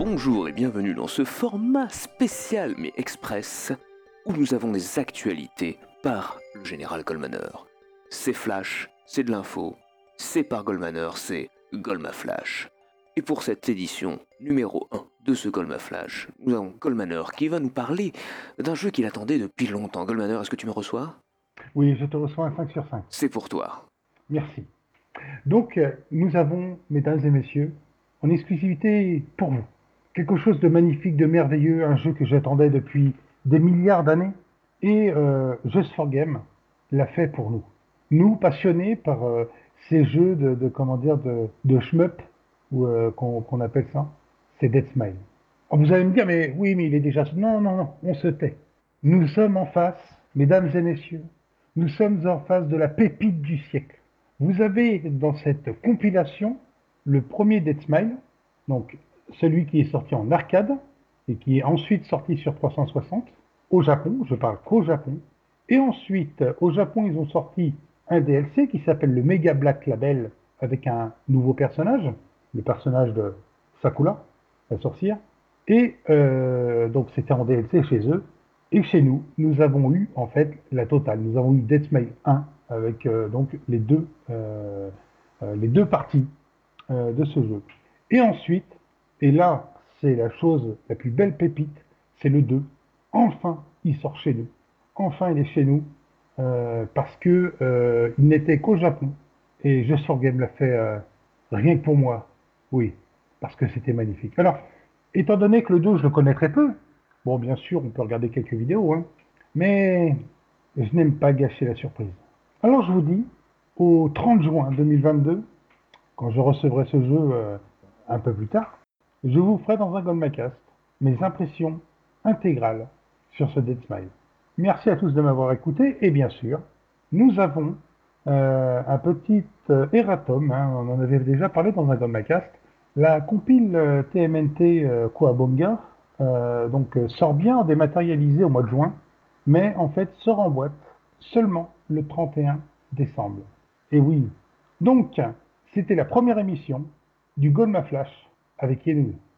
Bonjour et bienvenue dans ce format spécial mais express où nous avons des actualités par le général Goldmaner. C'est flash, c'est de l'info, c'est par Goldmaner, c'est Goldmaflash. Et pour cette édition numéro 1 de ce Goldmaflash, nous avons Goldmaner qui va nous parler d'un jeu qu'il attendait depuis longtemps. Goldmaner, est-ce que tu me reçois? Oui, je te reçois un 5 sur 5. C'est pour toi. Merci. Donc, nous avons, mesdames et messieurs, en exclusivité pour vous, quelque chose de magnifique, de merveilleux, un jeu que j'attendais depuis des milliards d'années. Et Just for Game l'a fait pour nous. Nous, passionnés par ces jeux de shmup, ou qu'on appelle ça, c'est Dead Smile. Alors, vous allez me dire, mais oui, mais il est déjà... Non, non, non, on se tait. Nous sommes en face, mesdames et messieurs, nous sommes en face de la pépite du siècle. Vous avez dans cette compilation le premier Dead Smile, donc celui qui est sorti en arcade et qui est ensuite sorti sur 360 au Japon, je parle qu'au Japon. Et ensuite, au Japon, ils ont sorti un DLC qui s'appelle le Mega Black Label avec un nouveau personnage, le personnage de Sakura, la sorcière. Et donc c'était en DLC chez eux. Et chez nous, nous avons eu en fait la totale. Nous avons eu Dead Smile 1 avec donc les deux parties de ce jeu. Et ensuite, et là c'est la chose la plus belle pépite, c'est le 2. Enfin, il sort chez nous. Enfin, il est chez nous parce que il n'était qu'au Japon. Et Just for Game l'a fait rien que pour moi. Oui, parce que c'était magnifique. Alors, étant donné que le 2, je le connais très peu, bon, bien sûr, on peut regarder quelques vidéos, hein, mais je n'aime pas gâcher la surprise. Alors, je vous dis, au 30 juin 2022, quand je recevrai ce jeu un peu plus tard, je vous ferai dans un Goldmacast mes impressions intégrales sur ce Dead Smile. Merci à tous de m'avoir écouté, et bien sûr, nous avons un petit erratum, hein, on en avait déjà parlé dans un Goldmacast, la compile TMNT Coabonga sort bien dématérialisée au mois de juin, mais en fait sort en boîte seulement le 31 décembre. Et oui, donc c'était la première émission du Goldmaflash avec Yenou.